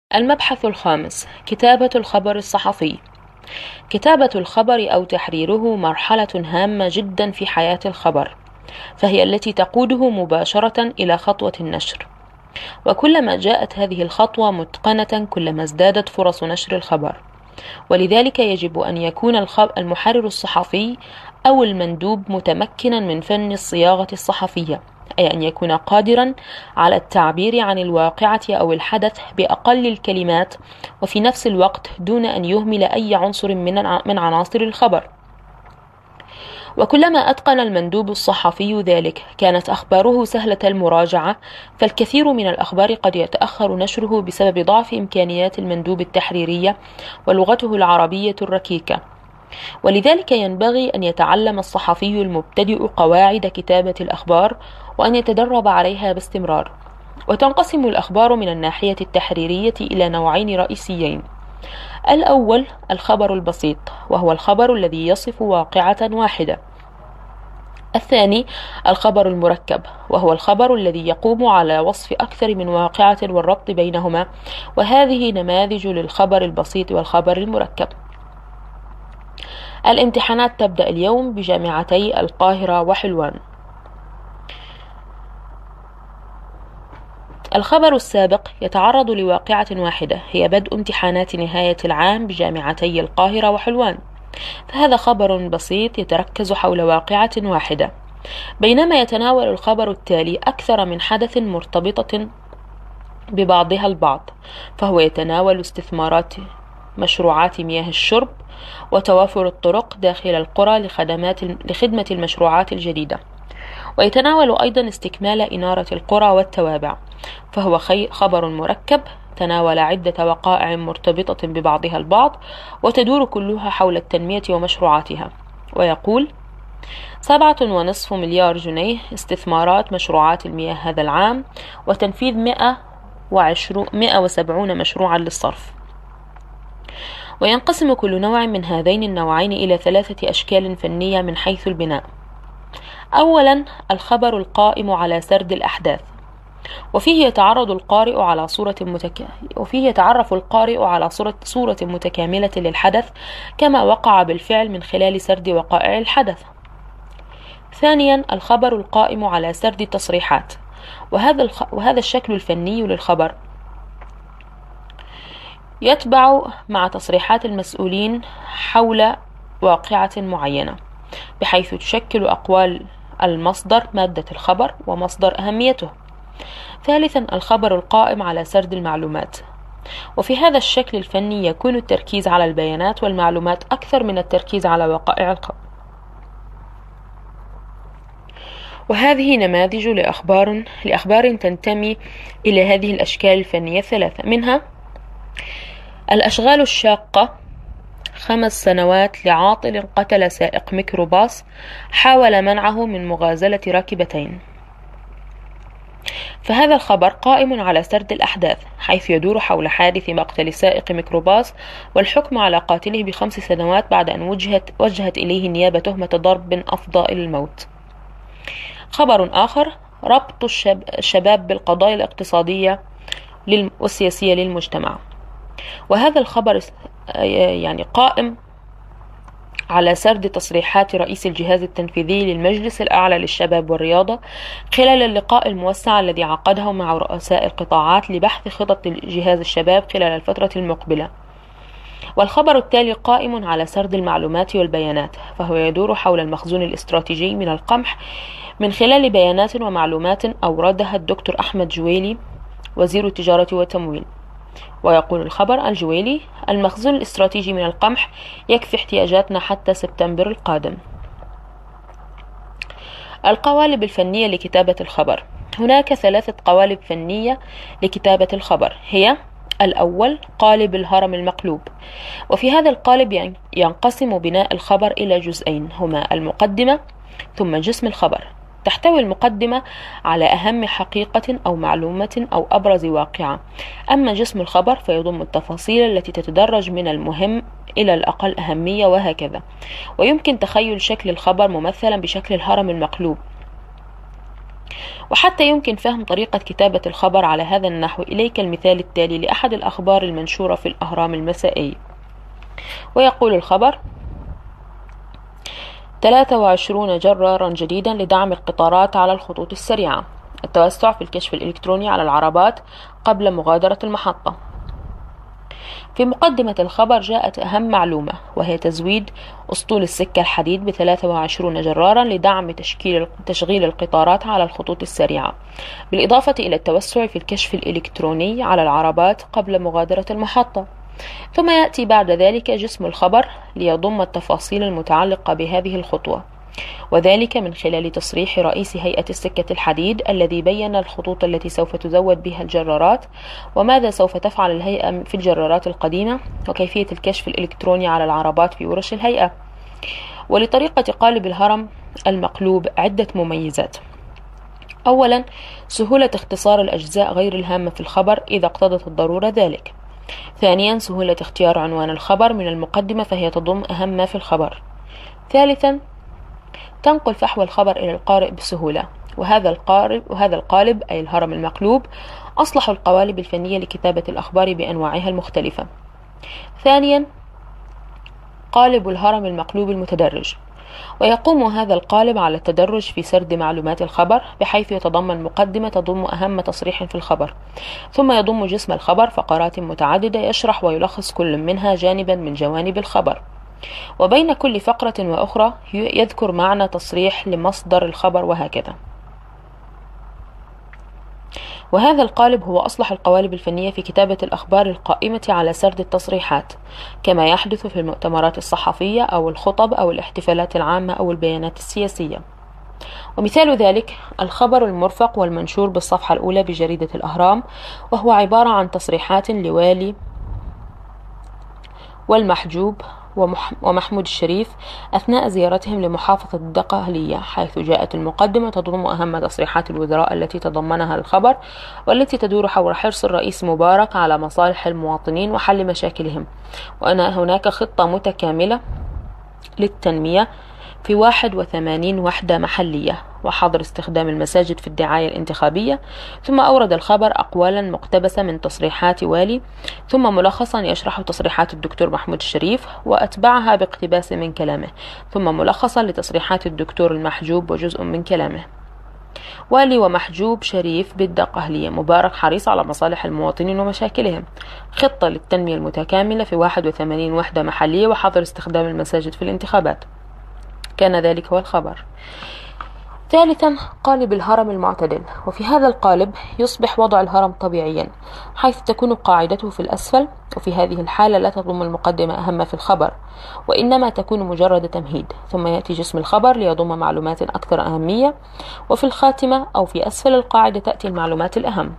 المبحث الخامس: كتابة الخبر الصحفي. كتابة الخبر أو تحريره مرحلة هامة جدا في حياة الخبر، فهي التي تقوده مباشرة إلى خطوة النشر، وكلما جاءت هذه الخطوة متقنة كلما ازدادت فرص نشر الخبر. ولذلك يجب أن يكون المحرر الصحفي أو المندوب متمكنا من فن الصياغة الصحفية، أي أن يكون قادرا على التعبير عن الواقعة أو الحدث بأقل الكلمات، وفي نفس الوقت دون أن يهمل أي عنصر من عناصر الخبر. وكلما أتقن المندوب الصحفي ذلك كانت أخباره سهلة المراجعة، فالكثير من الأخبار قد يتأخر نشره بسبب ضعف إمكانيات المندوب التحريرية ولغته العربية الركيكة. ولذلك ينبغي أن يتعلم الصحفي المبتدئ قواعد كتابة الأخبار وأن يتدرب عليها باستمرار. وتنقسم الأخبار من الناحية التحريرية إلى نوعين رئيسيين: الأول الخبر البسيط، وهو الخبر الذي يصف واقعة واحدة. الثاني الخبر المركب، وهو الخبر الذي يقوم على وصف أكثر من واقعة والربط بينهما، وهذه نماذج للخبر البسيط والخبر المركب. الامتحانات تبدأ اليوم بجامعتي القاهرة وحلوان. الخبر السابق يتعرض لواقعة واحدة، هي بدء امتحانات نهاية العام بجامعتي القاهرة وحلوان، فهذا خبر بسيط يتركز حول واقعة واحدة. بينما يتناول الخبر التالي أكثر من حدث مرتبطة ببعضها البعض، فهو يتناول استثمارات مشروعات مياه الشرب وتوافر الطرق داخل القرى لخدمة المشروعات الجديدة، ويتناول أيضا استكمال إنارة القرى والتوابع، فهو خبر مركب تناول عدة وقائع مرتبطة ببعضها البعض وتدور كلها حول التنمية ومشروعاتها. ويقول: 7.5 مليار جنيه استثمارات مشروعات المياه هذا العام، وتنفيذ 170 مشروعا للصرف. وينقسم كل نوع من هذين النوعين إلى 3 أشكال فنية من حيث البناء. أولا الخبر القائم على سرد الأحداث، وفيه يتعرف القارئ على صورة متكاملة للحدث كما وقع بالفعل من خلال سرد وقائع الحدث. ثانيا الخبر القائم على سرد التصريحات، وهذا الشكل الفني للخبر يتبع مع تصريحات المسؤولين حول واقعة معينة، بحيث تشكل أقوال المصدر مادة الخبر ومصدر أهميته. ثالثا الخبر القائم على سرد المعلومات، وفي هذا الشكل الفني يكون التركيز على البيانات والمعلومات أكثر من التركيز على وقائع الخبر. وهذه نماذج لأخبار تنتمي إلى هذه الأشكال الفنية الثلاثة، منها: الأشغال الشاقة، 5 سنوات لعاطل قتل سائق ميكروباص حاول منعه من مغازلة راكبتين. فهذا الخبر قائم على سرد الأحداث، حيث يدور حول حادث مقتل سائق ميكروباص والحكم على قاتله ب5 سنوات بعد أن وجهت إليه النيابة تهمة ضرب أفضى إلى الموت. خبر آخر: ربط الشباب بالقضايا الاقتصادية والسياسية للمجتمع، وهذا الخبر قائم على سرد تصريحات رئيس الجهاز التنفيذي للمجلس الأعلى للشباب والرياضة خلال اللقاء الموسع الذي عقده مع رؤساء القطاعات لبحث خطط جهاز الشباب خلال الفترة المقبلة. والخبر التالي قائم على سرد المعلومات والبيانات، فهو يدور حول المخزون الاستراتيجي من القمح من خلال بيانات ومعلومات أوردها الدكتور أحمد جويلي وزير التجارة والتموين. ويقول الخبر الجويلي: المخزون الاستراتيجي من القمح يكفي احتياجاتنا حتى سبتمبر القادم. القوالب الفنية لكتابة الخبر: هناك 3 قوالب فنية لكتابة الخبر، هي: الأول قالب الهرم المقلوب، وفي هذا القالب ينقسم بناء الخبر إلى جزئين، هما المقدمة ثم جسم الخبر. تحتوي المقدمة على أهم حقيقة أو معلومة أو أبرز واقعة، أما جسم الخبر فيضم التفاصيل التي تتدرج من المهم إلى الأقل أهمية وهكذا. ويمكن تخيل شكل الخبر ممثلا بشكل الهرم المقلوب، وحتى يمكن فهم طريقة كتابة الخبر على هذا النحو، إليك المثال التالي لأحد الأخبار المنشورة في الأهرام المسائي. ويقول الخبر: 23 جرارا جديدا لدعم القطارات على الخطوط السريعة، التوسع في الكشف الإلكتروني على العربات قبل مغادرة المحطة. في مقدمة الخبر جاءت أهم معلومة، وهي تزويد أسطول السكة الحديد ب23 جرارا لدعم تشغيل القطارات على الخطوط السريعة، بالإضافة إلى التوسع في الكشف الإلكتروني على العربات قبل مغادرة المحطة. ثم يأتي بعد ذلك جسم الخبر ليضم التفاصيل المتعلقة بهذه الخطوة، وذلك من خلال تصريح رئيس هيئة السكة الحديد الذي بين الخطوط التي سوف تزود بها الجرارات، وماذا سوف تفعل الهيئة في الجرارات القديمة، وكيفية الكشف الإلكتروني على العربات في ورش الهيئة. ولطريقة قالب الهرم المقلوب عدة مميزات. أولا، سهولة اختصار الأجزاء غير الهامة في الخبر إذا اقتضت الضرورة ذلك. ثانيا، سهولة اختيار عنوان الخبر من المقدمة فهي تضم أهم ما في الخبر. ثالثا، تنقل فحوى الخبر إلى القارئ بسهولة، وهذا القالب أي الهرم المقلوب أصلح القوالب الفنية لكتابة الأخبار بأنواعها المختلفة. ثانيا، قالب الهرم المقلوب المتدرج، ويقوم هذا القالب على التدرج في سرد معلومات الخبر، بحيث يتضمن مقدمة تضم أهم تصريح في الخبر، ثم يضم جسم الخبر فقرات متعددة يشرح ويلخص كل منها جانبا من جوانب الخبر، وبين كل فقرة وأخرى يذكر معنى تصريح لمصدر الخبر، وهكذا. وهذا القالب هو أصلح القوالب الفنية في كتابة الأخبار القائمة على سرد التصريحات، كما يحدث في المؤتمرات الصحفية أو الخطب أو الاحتفالات العامة أو البيانات السياسية. ومثال ذلك الخبر المرفق والمنشور بالصفحة الأولى بجريدة الأهرام، وهو عبارة عن تصريحات لوالي والمحجوب ومحمود الشريف أثناء زيارتهم لمحافظة الدقهلية، حيث جاءت المقدمة تضم أهم تصريحات الوزراء التي تضمنها الخبر، والتي تدور حول حرص الرئيس مبارك على مصالح المواطنين وحل مشاكلهم، وأن هناك خطة متكاملة للتنمية في 81 وحدة محلية، وحظر استخدام المساجد في الدعاية الانتخابية. ثم أورد الخبر أقوالا مقتبسة من تصريحات والي، ثم ملخصا يشرح تصريحات الدكتور محمود الشريف وأتبعها باقتباس من كلامه، ثم ملخصا لتصريحات الدكتور المحجوب وجزء من كلامه. والي ومحجوب شريف بالدقهلية: مبارك حريص على مصالح المواطنين ومشاكلهم، خطة للتنمية المتكاملة في 81 وحدة محلية، وحظر استخدام المساجد في الانتخابات. كان ذلك هو الخبر. ثالثا، قالب الهرم المعتدل، وفي هذا القالب يصبح وضع الهرم طبيعيا، حيث تكون قاعدته في الأسفل، وفي هذه الحالة لا تضم المقدمة أهم في الخبر، وإنما تكون مجرد تمهيد، ثم يأتي جسم الخبر ليضم معلومات أكثر أهمية، وفي الخاتمة أو في أسفل القاعدة تأتي المعلومات الأهم.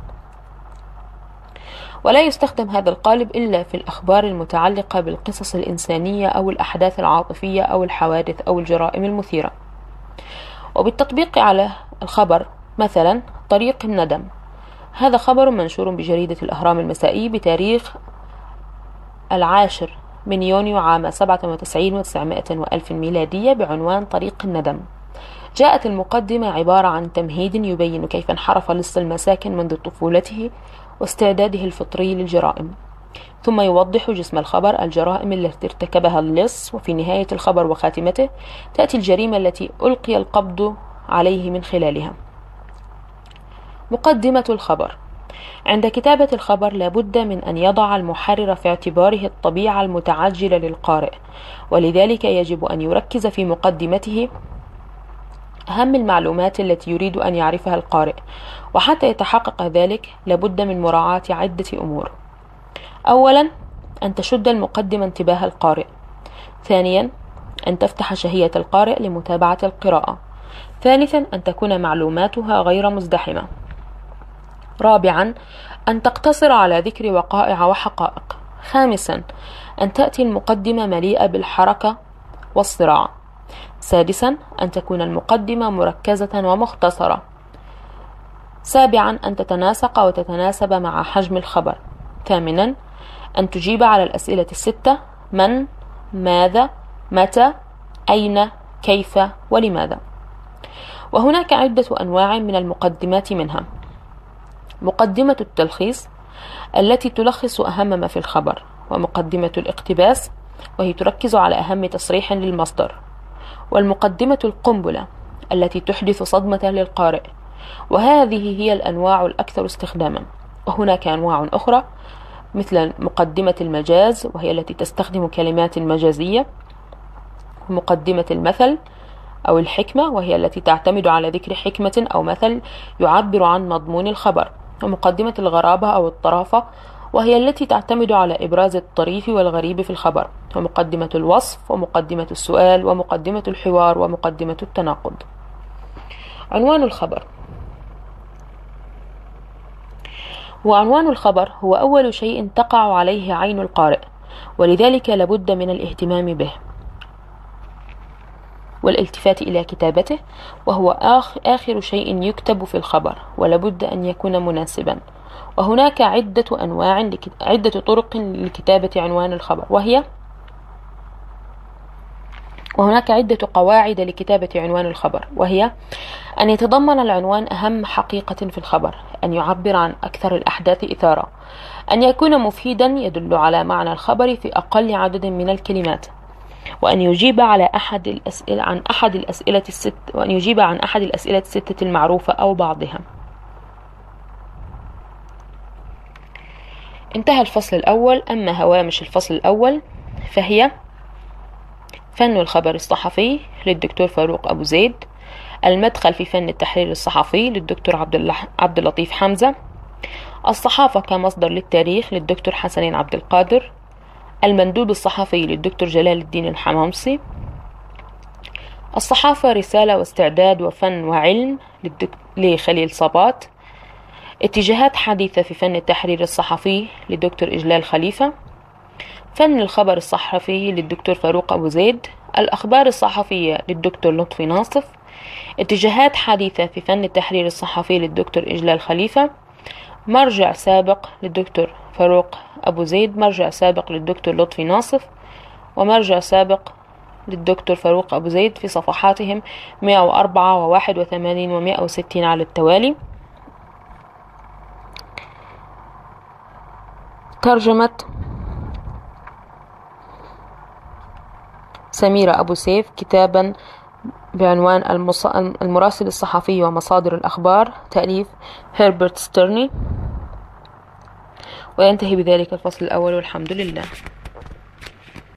ولا يستخدم هذا القالب إلا في الأخبار المتعلقة بالقصص الإنسانية أو الأحداث العاطفية أو الحوادث أو الجرائم المثيرة. وبالتطبيق على الخبر، مثلا طريق الندم، هذا خبر منشور بجريدة الأهرام المسائي بتاريخ 10 من يونيو عام 97 و900 وألف ميلادية بعنوان طريق الندم. جاءت المقدمة عبارة عن تمهيد يبين كيف انحرف لص المساكن منذ طفولته واستعداده الفطري للجرائم، ثم يوضح جسم الخبر الجرائم التي ارتكبها اللص، وفي نهاية الخبر وخاتمته تأتي الجريمة التي ألقي القبض عليه من خلالها. مقدمة الخبر: عند كتابة الخبر لابد من أن يضع المحرر في اعتباره الطبيعة المتعجلة للقارئ، ولذلك يجب أن يركز في مقدمته أهم المعلومات التي يريد أن يعرفها القارئ، وحتى يتحقق ذلك لابد من مراعاة عدة أمور. أولا، أن تشد المقدمة انتباه القارئ. ثانيا، أن تفتح شهية القارئ لمتابعة القراءة. ثالثا، أن تكون معلوماتها غير مزدحمة. رابعا، أن تقتصر على ذكر وقائع وحقائق. خامسا، أن تأتي المقدمة مليئة بالحركة والصراع. سادسا، أن تكون المقدمة مركزة ومختصرة. سابعا، أن تتناسق وتتناسب مع حجم الخبر. ثامنا، أن تجيب على الأسئلة الستة: من، ماذا، متى، أين، كيف، ولماذا. وهناك عدة أنواع من المقدمات، منها مقدمة التلخيص التي تلخص أهم ما في الخبر، ومقدمة الاقتباس وهي تركز على أهم تصريح للمصدر، والمقدمة القنبلة التي تحدث صدمة للقارئ، وهذه هي الأنواع الأكثر استخداما. وهناك أنواع أخرى مثل مقدمة المجاز وهي التي تستخدم كلمات مجازية، ومقدمة المثل أو الحكمة وهي التي تعتمد على ذكر حكمة أو مثل يعبر عن مضمون الخبر، ومقدمة الغرابة أو الطرافة وهي التي تعتمد على إبراز الطريف والغريب في الخبر، ومقدمة الوصف ومقدمة السؤال ومقدمة الحوار ومقدمة التناقض. عنوان الخبر. وعنوان الخبر هو أول شيء تقع عليه عين القارئ، ولذلك لابد من الاهتمام به والالتفات إلى كتابته، وهو آخر شيء يكتب في الخبر، ولابد أن يكون مناسبا. وهناك عدة طرق لكتابة عنوان الخبر، وهناك عدة قواعد لكتابة عنوان الخبر، وهي أن يتضمن العنوان أهم حقيقة في الخبر، أن يعبر عن أكثر الأحداث إثارة، أن يكون مفيدا يدل على معنى الخبر في أقل عدد من الكلمات، وأن يجيب عن أحد الأسئلة الستة المعروفة أو بعضها. انتهى الفصل الأول. أما هوامش الفصل الأول فهي: فن الخبر الصحفي للدكتور فاروق أبو زيد، المدخل في فن التحرير الصحفي للدكتور عبد اللطيف حمزة، الصحافة كمصدر للتاريخ للدكتور حسنين عبد القادر، المندوب الصحفي للدكتور جلال الدين الحمامصي، الصحافة رسالة واستعداد وفن وعلم لخليل صبات، اتجاهات حديثة في فن التحرير الصحفي للدكتور إجلال خليفة، فن الخبر الصحفي للدكتور فاروق أبو زيد، الأخبار الصحفية للدكتور لطفي ناصف، اتجاهات حديثة في فن التحرير الصحفي للدكتور إجلال خليفة، مرجع سابق للدكتور فاروق أبو زيد، مرجع سابق للدكتور لطفي ناصف، ومرجع سابق للدكتور فاروق أبو زيد في صفحاتهم 104 و81 و160 على التوالي. ترجمة سميرة أبو سيف، كتابا بعنوان المراسل الصحفي ومصادر الأخبار، تأليف هربرت ستيرني. وينتهي بذلك الفصل الأول، والحمد لله.